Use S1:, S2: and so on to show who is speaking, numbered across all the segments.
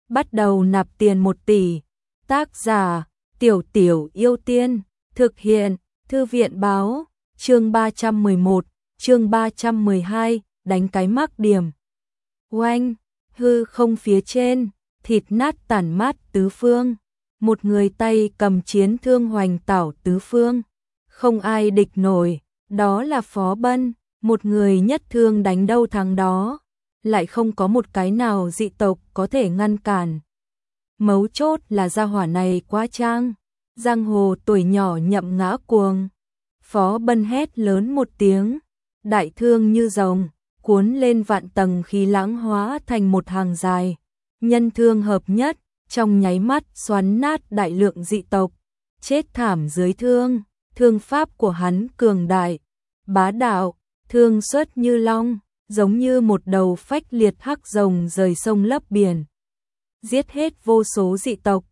S1: bắt đầu nạp tiền 1 tỷ. Tác giả, Tiểu Tiểu Yêu Tiên, thực hiện, Thư viện báo, chương 311, chương 312, đánh cái mác điểm. Oanh, hư không phía trên, thịt nát tản mát tứ phương, một người tay cầm chiến thương hoành tảo tứ phương, không ai địch nổi, đó là Phó Bân, một người nhất thương đánh đâu thắng đó, lại không có một cái nào dị tộc có thể ngăn cản. Mấu chốt là gia hỏa này quá trang, giang hồ tuổi nhỏ nhậm ngã cuồng. Phó Bân hét lớn một tiếng, đại thương như rồng, cuốn lên vạn tầng khí lãng hóa thành một hàng dài, nhân thương hợp nhất, trong nháy mắt xoắn nát đại lượng dị tộc, chết thảm dưới thương. Thương pháp của hắn cường đại, bá đạo, thương xuất như long, giống như một đầu phách liệt hắc rồng rời sông lấp biển, giết hết vô số dị tộc.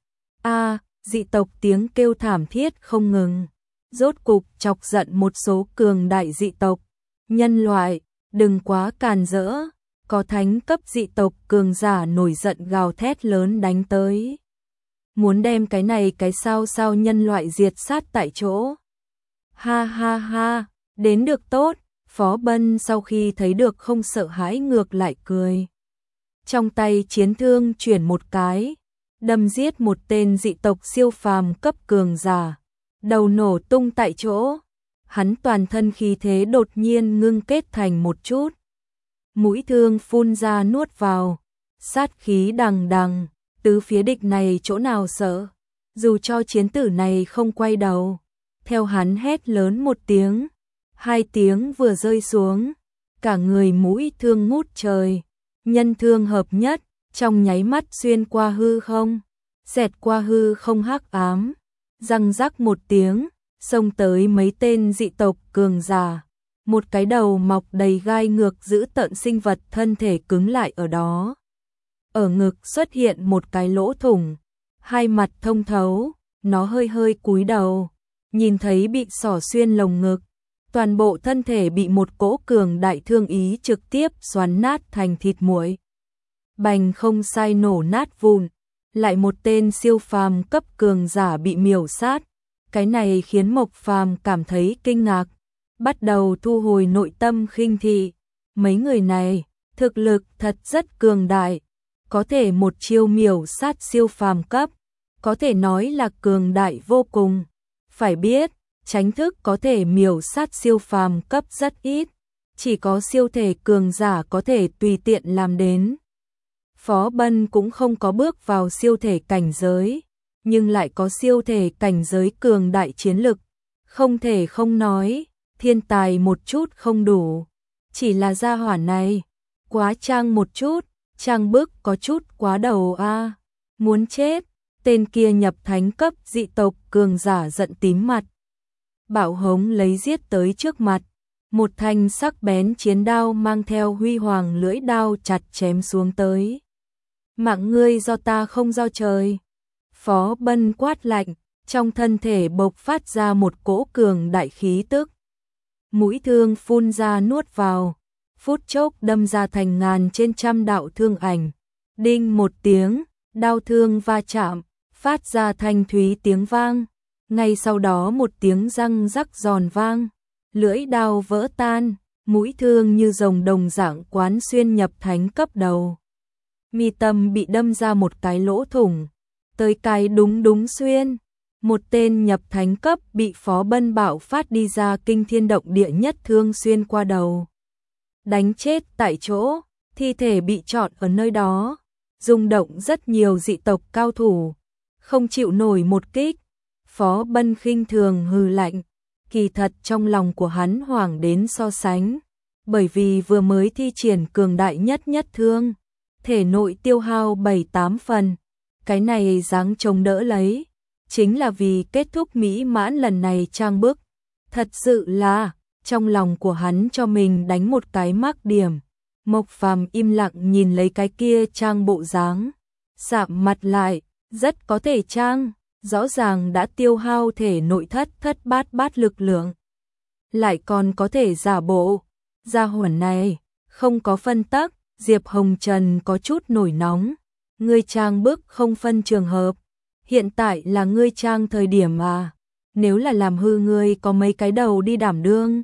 S1: Dị tộc tiếng kêu thảm thiết không ngừng, rốt cục chọc giận một số cường đại dị tộc. Nhân loại, đừng quá càn rỡ, có thánh cấp dị tộc cường giả nổi giận gào thét lớn đánh tới. Muốn đem cái này cái sao nhân loại diệt sát tại chỗ. Ha ha ha, đến được tốt, Phó Bân sau khi thấy được không sợ hãi ngược lại cười. Trong tay chiến thương chuyển một cái, đâm giết một tên dị tộc siêu phàm cấp cường giả, đầu nổ tung tại chỗ. Hắn toàn thân khí thế đột nhiên ngưng kết thành một chút. Mũi thương phun ra nuốt vào, sát khí đằng đằng, tứ phía địch này chỗ nào sợ, dù cho chiến tử này không quay đầu. Theo hắn hét lớn một tiếng, 2 tiếng vừa rơi xuống, cả người mũi thương ngút trời, nhân thương hợp nhất, trong nháy mắt xuyên qua hư không, xẹt qua hư không hắc ám, răng rắc một tiếng, xông tới mấy tên dị tộc cường giả, một cái đầu mọc đầy gai ngược giữ tợn sinh vật thân thể cứng lại ở đó. Ở ngực xuất hiện một cái lỗ thủng, 2 mặt thông thấu, nó hơi hơi cúi đầu, nhìn thấy bị xỏ xuyên lồng ngực, toàn bộ thân thể bị một cỗ cường đại thương ý trực tiếp xoắn nát thành thịt muội. Bành không sai nổ nát vụn, lại một tên siêu phàm cấp cường giả bị miểu sát. Cái này khiến Mộc Phàm cảm thấy kinh ngạc, bắt đầu thu hồi nội tâm khinh thị. Mấy người này, thực lực thật rất cường đại, có thể một chiêu miểu sát siêu phàm cấp, có thể nói là cường đại vô cùng. Phải biết, tránh thức có thể miểu sát siêu phàm cấp rất ít, chỉ có siêu thể cường giả có thể tùy tiện làm đến. Phó Bân cũng không có bước vào siêu thể cảnh giới, nhưng lại có siêu thể cảnh giới cường đại chiến lực. Không thể không nói, thiên tài một chút không đủ, chỉ là gia hỏa này, quá trang một chút, trang bức có chút quá đầu a. Muốn chết, tên kia nhập thánh cấp dị tộc cường giả giận tím mặt. Bảo hống lấy giết tới trước mặt, một thanh sắc bén chiến đao mang theo huy hoàng lưỡi đao chặt chém xuống tới. Mạng ngươi do ta không do trời. Phó Bân quát lạnh, trong thân thể bộc phát ra một cỗ cường đại khí tức. Mũi thương phun ra nuốt vào, phút chốc đâm ra thành ngàn trên trăm đạo thương ảnh. Đinh một tiếng, đao thương va chạm, phát ra thanh thúy tiếng vang. Ngay sau đó một tiếng răng rắc giòn vang, lưỡi đao vỡ tan, mũi thương như rồng đồng dạng quán xuyên nhập thánh cấp đầu. Mi tâm bị đâm ra một cái lỗ thủng, tới cái đúng xuyên. Một tên nhập thánh cấp bị Phó Bân bạo phát đi ra kinh thiên động địa nhất thương xuyên qua đầu. Đánh chết tại chỗ, thi thể bị trọn ở nơi đó, rung động rất nhiều dị tộc cao thủ, không chịu nổi một kích. Phó Bân khinh thường hừ lạnh, kỳ thật trong lòng của hắn hoảng đến so sánh, bởi vì vừa mới thi triển cường đại nhất thương, thể nội tiêu hao 7-8 phần, cái này dáng chống đỡ lấy, chính là vì kết thúc mỹ mãn lần này trang bức. Thật sự là, trong lòng của hắn cho mình đánh một cái mác điểm. Mộc Phàm im lặng nhìn lấy cái kia trang bộ dáng, sạm mặt lại, rất có thể trang, rõ ràng đã tiêu hao thể nội thất bát lực lượng, lại còn có thể giả bộ. Gia hỏa này, không có phân tắc. Diệp Hồng Trần có chút nổi nóng, ngươi trang bức không phân trường hợp, hiện tại là ngươi trang thời điểm à, nếu là làm hư ngươi có mấy cái đầu đi đảm đương.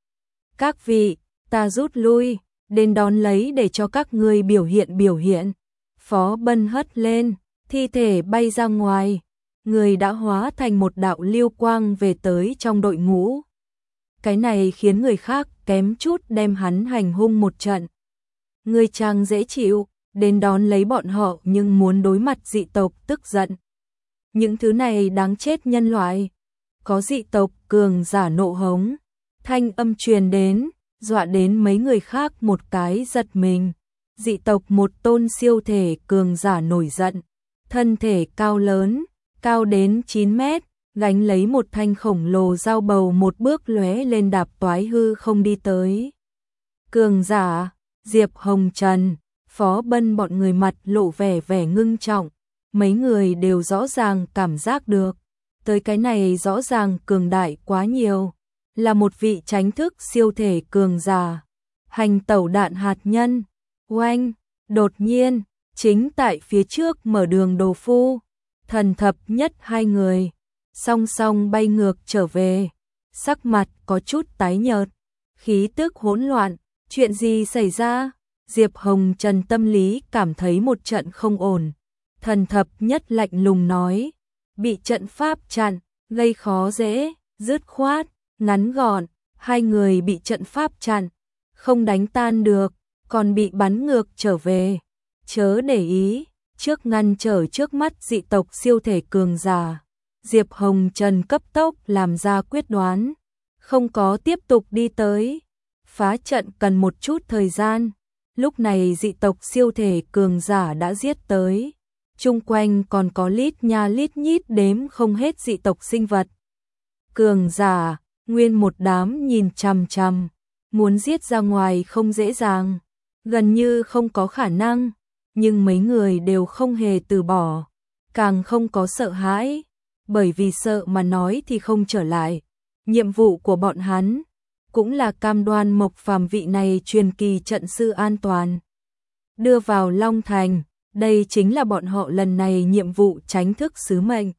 S1: Các vị, ta rút lui, đến đón lấy để cho các ngươi biểu hiện. Phó Bân hất lên, thi thể bay ra ngoài, người đã hóa thành một đạo lưu quang về tới trong đội ngũ. Cái này khiến người khác kém chút đem hắn hành hung một trận. Người trang dễ chịu, đến đón lấy bọn họ nhưng muốn đối mặt dị tộc tức giận. Những thứ này đáng chết nhân loại. Có dị tộc cường giả nộ hống, thanh âm truyền đến, dọa đến mấy người khác một cái giật mình. Dị tộc một tôn siêu thể cường giả nổi giận, thân thể cao lớn, cao đến 9 mét, gánh lấy một thanh khổng lồ dao bầu một bước lóe lên đạp toái hư không đi tới. Cường giả, Diệp Hồng Trần, Phó Bân bọn người mặt lộ vẻ ngưng trọng, mấy người đều rõ ràng cảm giác được, tới cái này rõ ràng cường đại quá nhiều, là một vị tránh thức siêu thể cường giả, hành tẩu đạn hạt nhân, oanh, đột nhiên, chính tại phía trước mở đường đồ phu, thần thập nhất hai người, song song bay ngược trở về, sắc mặt có chút tái nhợt, khí tức hỗn loạn, chuyện gì xảy ra? Diệp Hồng Trần tâm lý cảm thấy một trận không ổn, thần thập nhất lạnh lùng nói, bị trận pháp chặn, gây khó dễ, dứt khoát, ngắn gọn, hai người bị trận pháp chặn, không đánh tan được, còn bị bắn ngược trở về, chớ để ý, trước ngăn trở trước mắt dị tộc siêu thể cường giả. Diệp Hồng Trần cấp tốc làm ra quyết đoán, không có tiếp tục đi tới, phá trận cần một chút thời gian, lúc này dị tộc siêu thể cường giả đã giết tới, chung quanh còn có lít nha lít nhít đếm không hết dị tộc sinh vật. Cường giả, nguyên một đám nhìn chằm chằm, muốn giết ra ngoài không dễ dàng, gần như không có khả năng, nhưng mấy người đều không hề từ bỏ, càng không có sợ hãi, bởi vì sợ mà nói thì không trở lại. Nhiệm vụ của bọn hắn cũng là cam đoan Mộc Phàm vị này truyền kỳ trận sư an toàn, đưa vào Long Thành, đây chính là bọn họ lần này nhiệm vụ tránh thức sứ mệnh.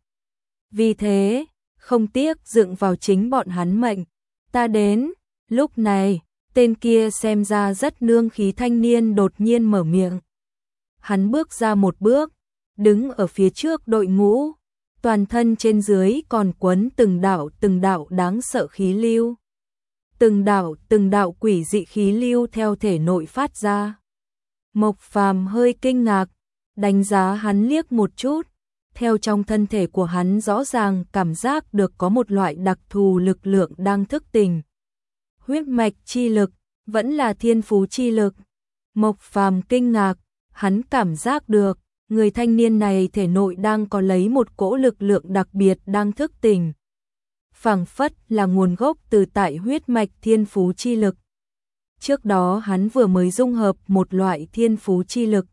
S1: Vì thế, không tiếc dựng vào chính bọn hắn mệnh. Ta đến, lúc này, tên kia xem ra rất nương khí thanh niên đột nhiên mở miệng. Hắn bước ra một bước, đứng ở phía trước đội ngũ, toàn thân trên dưới còn quấn từng đạo đáng sợ khí lưu. Từng đạo quỷ dị khí lưu theo thể nội phát ra. Mộc Phàm hơi kinh ngạc, đánh giá hắn liếc một chút, theo trong thân thể của hắn rõ ràng cảm giác được có một loại đặc thù lực lượng đang thức tỉnh. Huyết mạch chi lực, vẫn là thiên phú chi lực. Mộc Phàm kinh ngạc, hắn cảm giác được, người thanh niên này thể nội đang có lấy một cỗ lực lượng đặc biệt đang thức tỉnh. Phảng phất là nguồn gốc từ tại huyết mạch thiên phú chi lực. Trước đó hắn vừa mới dung hợp một loại thiên phú chi lực.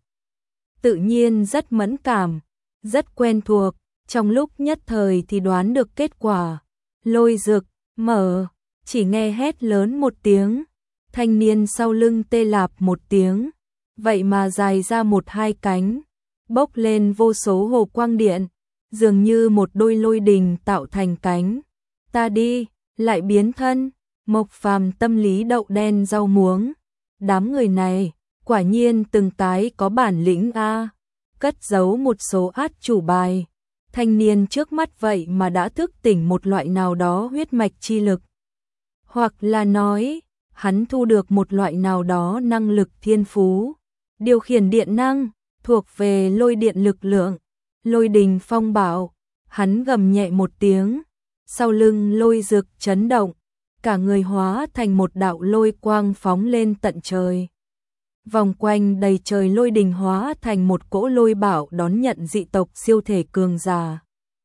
S1: Tự nhiên rất mẫn cảm, rất quen thuộc, trong lúc nhất thời thì đoán được kết quả. Lôi rực, mở, chỉ nghe hét lớn một tiếng, thanh niên sau lưng tê lạp một tiếng, vậy mà dài ra một hai cánh, bốc lên vô số hồ quang điện, dường như một đôi lôi đình tạo thành cánh. Ta đi, lại biến thân, Mộc Phàm tâm lý đậu đen rau muống. Đám người này, quả nhiên từng cái có bản lĩnh a, cất giấu một số át chủ bài. Thanh niên trước mắt vậy mà đã thức tỉnh một loại nào đó huyết mạch chi lực. Hoặc là nói, hắn thu được một loại nào đó năng lực thiên phú. Điều khiển điện năng, thuộc về lôi điện lực lượng, lôi đình phong bạo. Hắn gầm nhẹ một tiếng, sau lưng lôi rực chấn động, cả người hóa thành một đạo lôi quang phóng lên tận trời. Vòng quanh đầy trời lôi đình hóa thành một cỗ lôi bão đón nhận dị tộc siêu thể cường giả.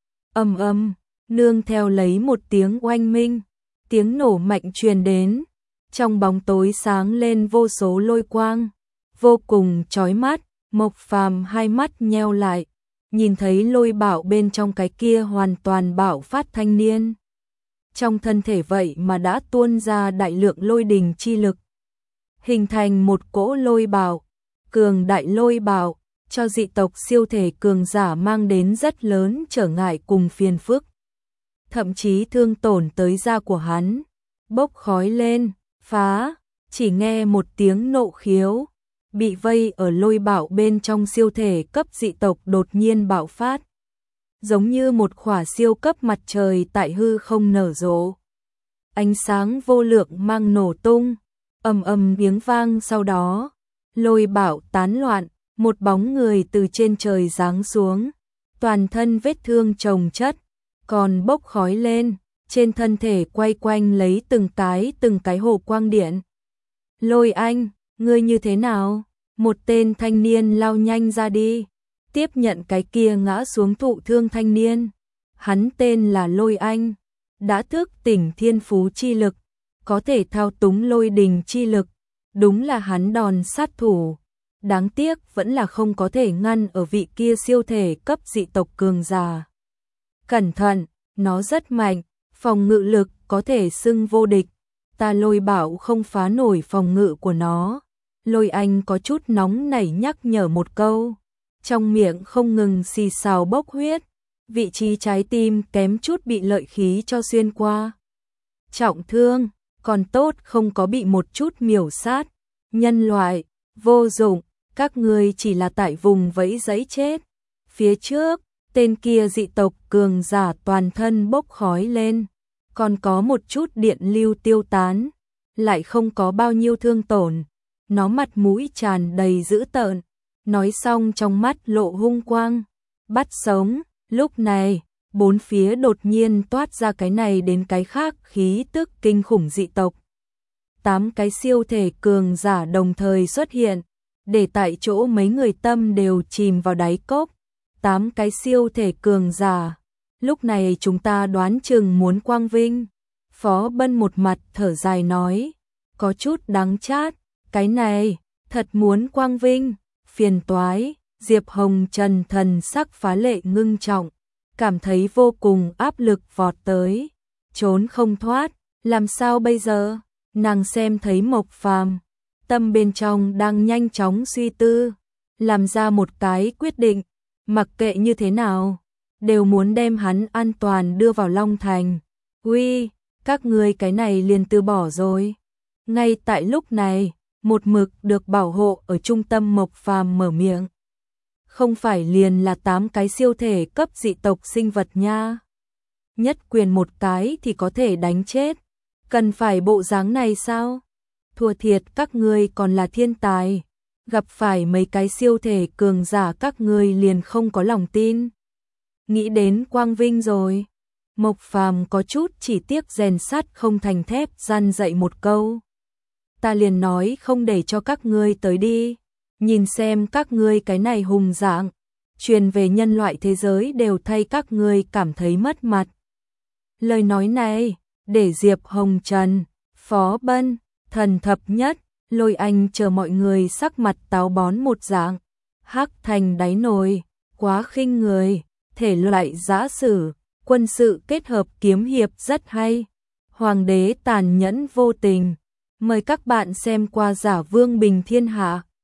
S1: Ầm ầm, nương theo lấy một tiếng oanh minh, tiếng nổ mạnh truyền đến, trong bóng tối sáng lên vô số lôi quang, vô cùng chói mắt. Mộc Phàm hai mắt nheo lại, nhìn thấy lôi bão bên trong cái kia hoàn toàn bạo phát thanh niên. Trong thân thể vậy mà đã tuôn ra đại lượng lôi đình chi lực, hình thành một cỗ lôi bão, cường đại lôi bão, cho dị tộc siêu thể cường giả mang đến rất lớn trở ngại cùng phiền phức. Thậm chí thương tổn tới da của hắn, bốc khói lên, phá, chỉ nghe một tiếng nộ khiếu, bị vây ở Lôi Bảo bên trong siêu thể cấp dị tộc đột nhiên bạo phát. Giống như một khỏa siêu cấp mặt trời tại hư không nở rộ. Ánh sáng vô lượng mang nổ tung, ầm ầm tiếng vang sau đó, Lôi Bảo tán loạn, một bóng người từ trên trời giáng xuống, toàn thân vết thương chồng chất, còn bốc khói lên, trên thân thể quay quanh lấy từng cái hồ quang điện. Lôi Anh, ngươi như thế nào? Một tên thanh niên lao nhanh ra đi, tiếp nhận cái kia ngã xuống thụ thương thanh niên. Hắn tên là Lôi Anh, đã thức tỉnh thiên phú chi lực, có thể thao túng lôi đình chi lực, đúng là hắn đòn sát thủ. Đáng tiếc vẫn là không có thể ngăn ở vị kia siêu thể cấp dị tộc cường giả. Cẩn thận, nó rất mạnh, phòng ngự lực có thể xưng vô địch, ta Lôi Bảo không phá nổi phòng ngự của nó. Lôi Anh có chút nóng nảy nhắc nhở một câu, trong miệng không ngừng xì xào bốc huyết, vị trí trái tim kém chút bị lợi khí cho xuyên qua. Trọng thương, còn tốt không có bị một chút miểu sát. Nhân loại, vô dụng, các ngươi chỉ là tại vùng vẫy giấy chết. Phía trước, tên kia dị tộc cường giả toàn thân bốc khói lên, còn có một chút điện lưu tiêu tán, lại không có bao nhiêu thương tổn. Nó mặt mũi tràn đầy dữ tợn, nói xong trong mắt lộ hung quang, bắt sống. Lúc này, bốn phía đột nhiên toát ra cái này đến cái khác khí tức kinh khủng dị tộc. 8 cái siêu thể cường giả đồng thời xuất hiện, để tại chỗ mấy người tâm đều chìm vào đáy cốc. 8 cái siêu thể cường giả, lúc này chúng ta đoán chừng muốn quang vinh. Phó Bân một mặt thở dài nói, có chút đắng chát, cái này, thật muốn quang vinh, phiền toái. Diệp Hồng Trần thần sắc phá lệ ngưng trọng, cảm thấy vô cùng áp lực vọt tới, trốn không thoát, làm sao bây giờ? Nàng xem thấy Mộc Phàm, tâm bên trong đang nhanh chóng suy tư, làm ra một cái quyết định, mặc kệ như thế nào, đều muốn đem hắn an toàn đưa vào Long Thành. Uy, các ngươi cái này liền từ bỏ rồi. Ngay tại lúc này, một mực được bảo hộ ở trung tâm Mộc Phàm mở miệng. Không phải liền là 8 cái siêu thể cấp dị tộc sinh vật nha. Nhất quyền một cái thì có thể đánh chết. Cần phải bộ dáng này sao? Thua thiệt các ngươi còn là thiên tài. Gặp phải mấy cái siêu thể cường giả các ngươi liền không có lòng tin. Nghĩ đến quang vinh rồi. Mộc Phàm có chút chỉ tiếc rèn sắt không thành thép gian dạy một câu. Ta liền nói không để cho các ngươi tới đi. Nhìn xem các ngươi cái này hùng dạng, truyền về nhân loại thế giới đều thay các ngươi cảm thấy mất mặt. Lời nói này, để Diệp Hồng Trần, Phó Bân, Thần Thập Nhất, Lôi Anh chờ mọi người sắc mặt táo bón một dạng, hắc thành đáy nồi, quá khinh người, thể loại giã sử, quân sự kết hợp kiếm hiệp rất hay. Hoàng đế tàn nhẫn vô tình. Mời các bạn xem qua Giả Vương Bình Thiên Hạ.